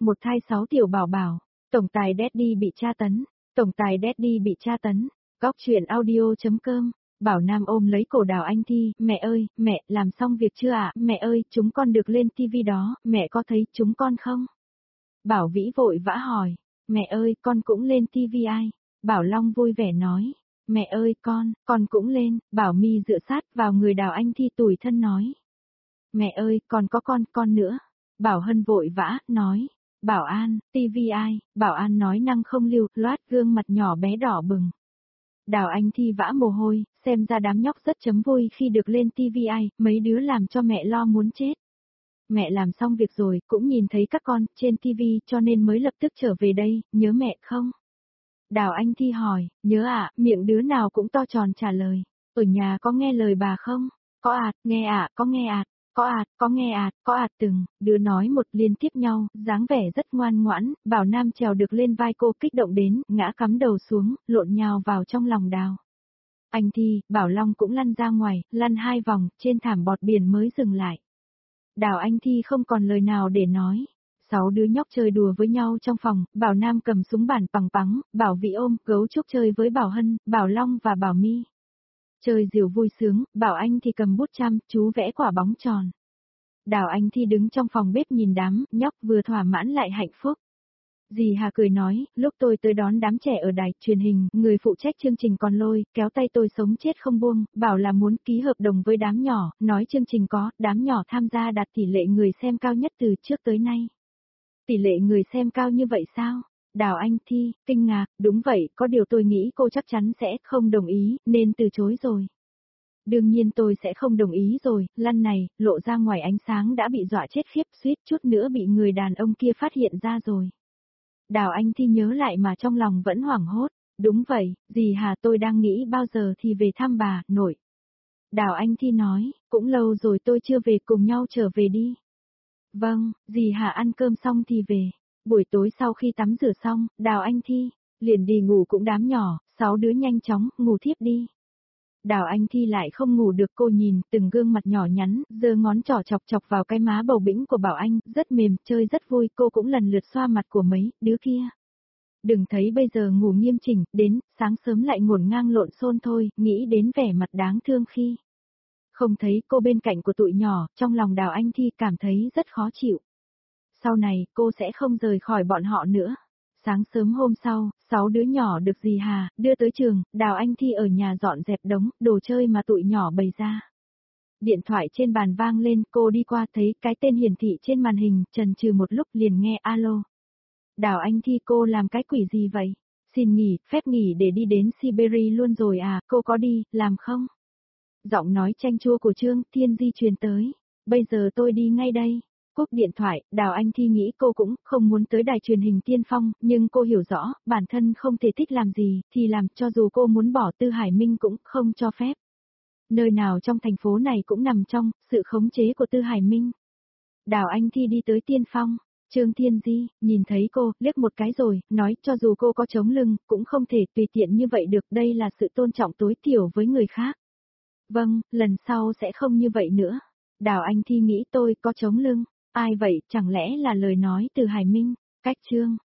một thai 6 tiểu bảo bảo, tổng tài Daddy bị tra tấn, tổng tài Daddy bị tra tấn, góc chuyện audio.com. Bảo Nam ôm lấy cổ Đào Anh Thi, mẹ ơi, mẹ, làm xong việc chưa ạ? Mẹ ơi, chúng con được lên TV đó, mẹ có thấy chúng con không? Bảo Vĩ vội vã hỏi, mẹ ơi, con cũng lên TV ai? Bảo Long vui vẻ nói, mẹ ơi, con cũng lên. Bảo My dựa sát vào người Đào Anh Thi tủi thân nói, mẹ ơi, còn có con nữa. Bảo Hân vội vã, nói, Bảo An, TV ai? Bảo An nói năng không lưu, loát gương mặt nhỏ bé đỏ bừng. Đào Anh Thi vã mồ hôi, xem ra đám nhóc rất chấm vui khi được lên TV ai, mấy đứa làm cho mẹ lo muốn chết. Mẹ làm xong việc rồi, cũng nhìn thấy các con trên TV cho nên mới lập tức trở về đây, nhớ mẹ không? Đào Anh Thi hỏi, nhớ ạ, miệng đứa nào cũng to tròn trả lời. Ở nhà có nghe lời bà không? Có ạt, nghe ạ, có nghe ạt. Có ạt, có nghe ạt, có ạt từng, đứa nói một liên tiếp nhau, dáng vẻ rất ngoan ngoãn, Bảo Nam trèo được lên vai cô kích động đến, ngã cắm đầu xuống, lộn nhào vào trong lòng Đào Anh Thi, Bảo Long cũng lăn ra ngoài, lăn 2 vòng, trên thảm bọt biển mới dừng lại. Đào Anh Thi không còn lời nào để nói. 6 đứa nhóc chơi đùa với nhau trong phòng, Bảo Nam cầm súng bản bằng pắng, Bảo Vĩ ôm gấu trúc chơi với Bảo Hân, Bảo Long và Bảo My. Chơi diều vui sướng, Bảo Anh thì cầm bút chăm, chú vẽ quả bóng tròn. Đào Anh Thi đứng trong phòng bếp nhìn đám nhóc vừa thỏa mãn lại hạnh phúc. Dì Hà cười nói, lúc tôi tới đón đám trẻ ở đài truyền hình, người phụ trách chương trình còn lôi, kéo tay tôi sống chết không buông, bảo là muốn ký hợp đồng với đám nhỏ, nói chương trình có, đám nhỏ tham gia đạt tỷ lệ người xem cao nhất từ trước tới nay. Tỷ lệ người xem cao như vậy sao? Đào Anh Thi, kinh ngạc, đúng vậy, có điều tôi nghĩ cô chắc chắn sẽ không đồng ý, nên từ chối rồi. Đương nhiên tôi sẽ không đồng ý rồi, lăn này, lộ ra ngoài ánh sáng đã bị dọa chết khiếp suýt chút nữa bị người đàn ông kia phát hiện ra rồi. Đào Anh Thi nhớ lại mà trong lòng vẫn hoảng hốt, đúng vậy, dì Hà tôi đang nghĩ bao giờ thì về thăm bà, nội. Đào Anh Thi nói, cũng lâu rồi tôi chưa về cùng nhau trở về đi. Vâng, dì Hà ăn cơm xong thì về. Buổi tối sau khi tắm rửa xong, Đào Anh Thi, liền đi ngủ cũng đám nhỏ, 6 đứa nhanh chóng, ngủ thiếp đi. Đào Anh Thi lại không ngủ được cô nhìn từng gương mặt nhỏ nhắn, giơ ngón trỏ chọc chọc vào cái má bầu bĩnh của Bảo Anh, rất mềm, chơi rất vui, cô cũng lần lượt xoa mặt của mấy đứa kia. Đừng thấy bây giờ ngủ nghiêm chỉnh, đến, sáng sớm lại ngổn ngang lộn xôn thôi, nghĩ đến vẻ mặt đáng thương khi. Không thấy cô bên cạnh của tụi nhỏ, trong lòng Đào Anh Thi cảm thấy rất khó chịu. Sau này, cô sẽ không rời khỏi bọn họ nữa. Sáng sớm hôm sau, 6 đứa nhỏ được dì Hà đưa tới trường, Đào Anh Thi ở nhà dọn dẹp đống đồ chơi mà tụi nhỏ bày ra. Điện thoại trên bàn vang lên, cô đi qua thấy cái tên hiển thị trên màn hình, chần chừ một lúc liền nghe alo. Đào Anh Thi, cô làm cái quỷ gì vậy? Xin nghỉ, phép nghỉ để đi đến Siberia luôn rồi à, cô có đi, làm không? Giọng nói chanh chua của Trương Thiên Di truyền tới. Bây giờ tôi đi ngay đây. Cúp điện thoại, Đào Anh Thi nghĩ cô cũng không muốn tới đài truyền hình Tiên Phong, nhưng cô hiểu rõ, bản thân không thể thích làm gì, thì làm, cho dù cô muốn bỏ Tư Hải Minh cũng không cho phép. Nơi nào trong thành phố này cũng nằm trong sự khống chế của Tư Hải Minh. Đào Anh Thi đi tới Tiên Phong, Trương Thiên Di, nhìn thấy cô, liếc một cái rồi, nói cho dù cô có chống lưng, cũng không thể tùy tiện như vậy được, đây là sự tôn trọng tối thiểu với người khác. Vâng, lần sau sẽ không như vậy nữa. Đào Anh Thi nghĩ tôi có chống lưng. Ai vậy, chẳng lẽ là lời nói từ Hải Minh? Cách Trương